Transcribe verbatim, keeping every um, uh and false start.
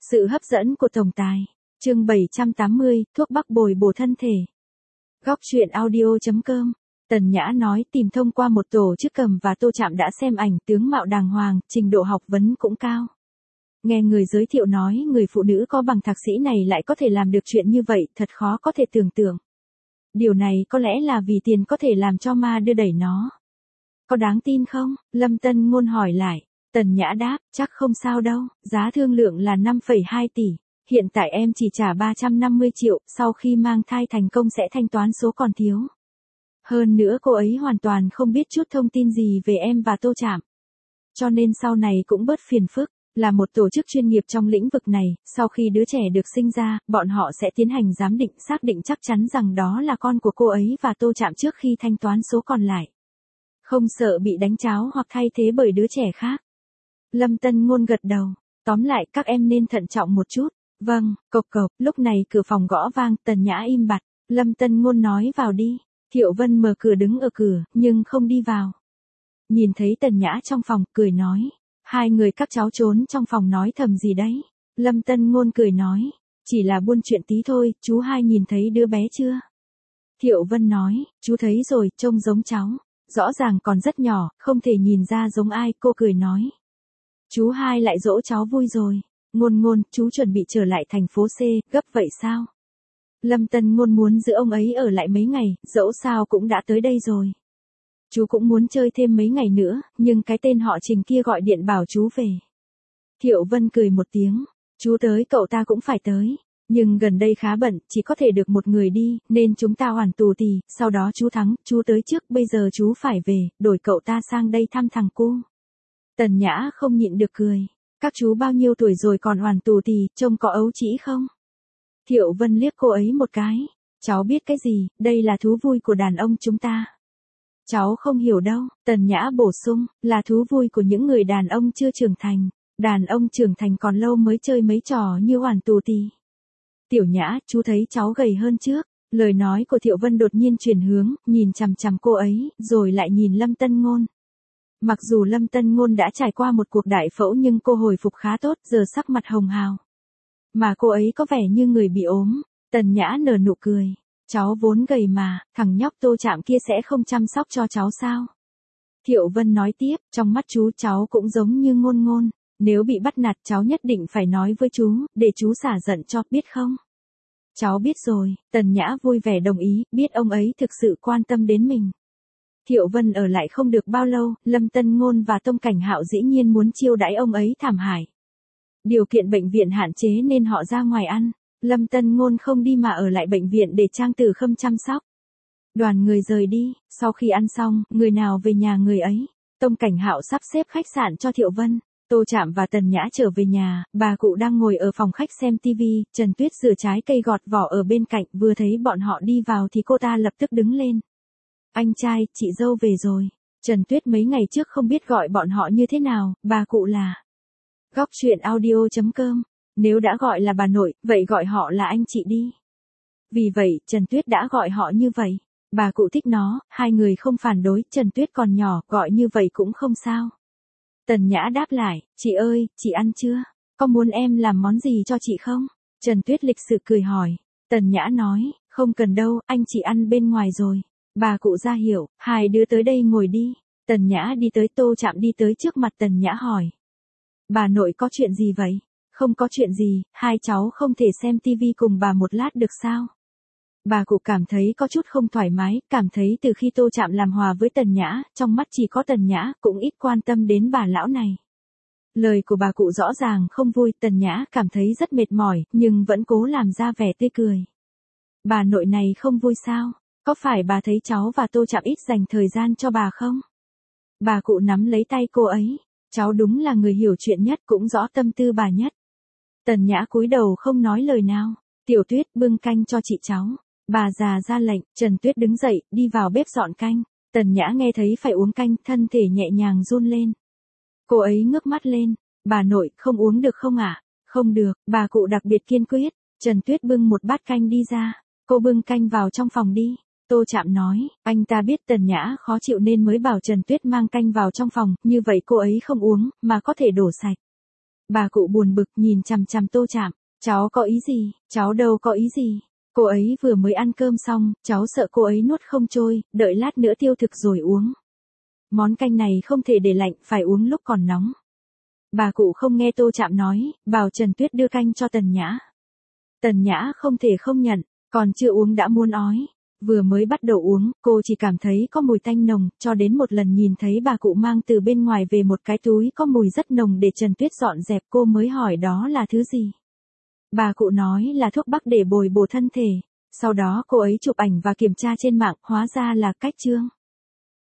Sự hấp dẫn của tổng tài. Chương bảy trăm tám mươi, thuốc bắc bồi bổ thân thể. Góc truyện audio chấm com. Tần Nhã nói tìm thông qua một tổ chức Cầm và Tô Trạm đã xem ảnh, tướng mạo đàng hoàng, trình độ học vấn cũng cao. Nghe người giới thiệu nói người phụ nữ có bằng thạc sĩ này lại có thể làm được chuyện như vậy, thật khó có thể tưởng tượng. Điều này có lẽ là vì tiền có thể làm cho ma đưa đẩy nó. Có đáng tin không? Lâm Tân Ngôn hỏi lại. Tần Nhã đáp, chắc không sao đâu, giá thương lượng là năm phẩy hai tỷ. Hiện tại em chỉ trả ba trăm năm mươi triệu, sau khi mang thai thành công sẽ thanh toán số còn thiếu. Hơn nữa cô ấy hoàn toàn không biết chút thông tin gì về em và Tô Trạm. Cho nên sau này cũng bớt phiền phức, là một tổ chức chuyên nghiệp trong lĩnh vực này, sau khi đứa trẻ được sinh ra, bọn họ sẽ tiến hành giám định xác định chắc chắn rằng đó là con của cô ấy và Tô Trạm trước khi thanh toán số còn lại. Không sợ bị đánh cháo hoặc thay thế bởi đứa trẻ khác. Lâm Tân Ngôn gật đầu, tóm lại các em nên thận trọng một chút. Vâng, cộc cộc, lúc này cửa phòng gõ vang, Tần Nhã im bặt, Lâm Tân Ngôn nói vào đi. Thiệu Vân mở cửa đứng ở cửa, nhưng không đi vào. Nhìn thấy Tần Nhã trong phòng, cười nói. Hai người các cháu trốn trong phòng nói thầm gì đấy? Lâm Tân Ngôn cười nói. Chỉ là buôn chuyện tí thôi, chú hai nhìn thấy đứa bé chưa? Thiệu Vân nói, chú thấy rồi, trông giống cháu. Rõ ràng còn rất nhỏ, không thể nhìn ra giống ai, cô cười nói. Chú hai lại dỗ cháu vui rồi. Ngôn Ngôn, chú chuẩn bị trở lại thành phố C, gấp vậy sao? Lâm Tân Ngôn muốn giữ ông ấy ở lại mấy ngày, dẫu sao cũng đã tới đây rồi. Chú cũng muốn chơi thêm mấy ngày nữa, nhưng cái tên họ Trình kia gọi điện bảo chú về. Thiệu Vân cười một tiếng, chú tới cậu ta cũng phải tới. Nhưng gần đây khá bận, chỉ có thể được một người đi, nên chúng ta hoàn tù tì, sau đó chú thắng, chú tới trước, bây giờ chú phải về, đổi cậu ta sang đây thăm thằng cu. Tần Nhã không nhịn được cười. Các chú bao nhiêu tuổi rồi còn hoàn tù tì, trông có ấu trĩ không? Thiệu Vân liếc cô ấy một cái. Cháu biết cái gì, đây là thú vui của đàn ông chúng ta. Cháu không hiểu đâu, Tần Nhã bổ sung, là thú vui của những người đàn ông chưa trưởng thành. Đàn ông trưởng thành còn lâu mới chơi mấy trò như hoàn tù tì. Tiểu Nhã, chú thấy cháu gầy hơn trước. Lời nói của Thiệu Vân đột nhiên chuyển hướng, nhìn chằm chằm cô ấy, rồi lại nhìn Lâm Tân Ngôn. Mặc dù Lâm Tân Ngôn đã trải qua một cuộc đại phẫu nhưng cô hồi phục khá tốt, giờ sắc mặt hồng hào. Mà cô ấy có vẻ như người bị ốm. Tần Nhã nở nụ cười. Cháu vốn gầy mà, thằng nhóc Tô Trạm kia sẽ không chăm sóc cho cháu sao? Thiệu Vân nói tiếp, trong mắt chú cháu cũng giống như Ngôn Ngôn. Nếu bị bắt nạt cháu nhất định phải nói với chú, để chú xả giận cho, biết không? Cháu biết rồi, Tần Nhã vui vẻ đồng ý, biết ông ấy thực sự quan tâm đến mình. Thiệu Vân ở lại không được bao lâu, Lâm Tân Ngôn và Tông Cảnh Hạo dĩ nhiên muốn chiêu đãi ông ấy thảm hại. Điều kiện bệnh viện hạn chế nên họ ra ngoài ăn, Lâm Tân Ngôn không đi mà ở lại bệnh viện để Trang Tử Khâm chăm sóc. Đoàn người rời đi, sau khi ăn xong, người nào về nhà người ấy. Tông Cảnh Hạo sắp xếp khách sạn cho Thiệu Vân. Tô Trạm và Tần Nhã trở về nhà, bà cụ đang ngồi ở phòng khách xem tivi, Trần Tuyết rửa trái cây gọt vỏ ở bên cạnh, vừa thấy bọn họ đi vào thì cô ta lập tức đứng lên. Anh trai, chị dâu về rồi. Trần Tuyết mấy ngày trước không biết gọi bọn họ như thế nào, bà cụ là. Góc truyện audio chấm com. Nếu đã gọi là bà nội, vậy gọi họ là anh chị đi. Vì vậy, Trần Tuyết đã gọi họ như vậy. Bà cụ thích nó, hai người không phản đối, Trần Tuyết còn nhỏ, gọi như vậy cũng không sao. Tần Nhã đáp lại, chị ơi, chị ăn chưa? Có muốn em làm món gì cho chị không? Trần Tuyết lịch sự cười hỏi. Tần Nhã nói, không cần đâu, anh chị ăn bên ngoài rồi. Bà cụ ra hiệu, hai đứa tới đây ngồi đi. Tần Nhã đi tới, Tô Trạm đi tới trước mặt Tần Nhã hỏi. Bà nội có chuyện gì vậy? Không có chuyện gì, hai cháu không thể xem tivi cùng bà một lát được sao? Bà cụ cảm thấy có chút không thoải mái, cảm thấy từ khi Tô Trạm làm hòa với Tần Nhã, trong mắt chỉ có Tần Nhã, cũng ít quan tâm đến bà lão này. Lời của bà cụ rõ ràng không vui, Tần Nhã cảm thấy rất mệt mỏi, nhưng vẫn cố làm ra vẻ tươi cười. Bà nội này không vui sao? Có phải bà thấy cháu và Tô Trạm ít dành thời gian cho bà không? Bà cụ nắm lấy tay cô ấy. Cháu đúng là người hiểu chuyện nhất, cũng rõ tâm tư bà nhất. Tần Nhã cúi đầu không nói lời nào. Tiểu Tuyết, bưng canh cho chị cháu. Bà già ra lệnh, Trần Tuyết đứng dậy, đi vào bếp dọn canh. Tần Nhã nghe thấy phải uống canh, thân thể nhẹ nhàng run lên. Cô ấy ngước mắt lên. Bà nội, không uống được không ạ? Không được, bà cụ đặc biệt kiên quyết. Trần Tuyết bưng một bát canh đi ra. Cô bưng canh vào trong phòng đi. Tô Trạm nói, anh ta biết Tần Nhã khó chịu nên mới bảo Trần Tuyết mang canh vào trong phòng, như vậy cô ấy không uống, mà có thể đổ sạch. Bà cụ buồn bực nhìn chằm chằm Tô Trạm, cháu có ý gì, cháu đâu có ý gì. Cô ấy vừa mới ăn cơm xong, cháu sợ cô ấy nuốt không trôi, đợi lát nữa tiêu thực rồi uống. Món canh này không thể để lạnh, phải uống lúc còn nóng. Bà cụ không nghe Tô Trạm nói, bảo Trần Tuyết đưa canh cho Tần Nhã. Tần Nhã không thể không nhận, còn chưa uống đã muốn ói. Vừa mới bắt đầu uống, cô chỉ cảm thấy có mùi tanh nồng, cho đến một lần nhìn thấy bà cụ mang từ bên ngoài về một cái túi có mùi rất nồng để Trần Tuyết dọn dẹp, cô mới hỏi đó là thứ gì. Bà cụ nói là thuốc bắc để bồi bổ thân thể. Sau đó cô ấy chụp ảnh và kiểm tra trên mạng, hóa ra là cách chương.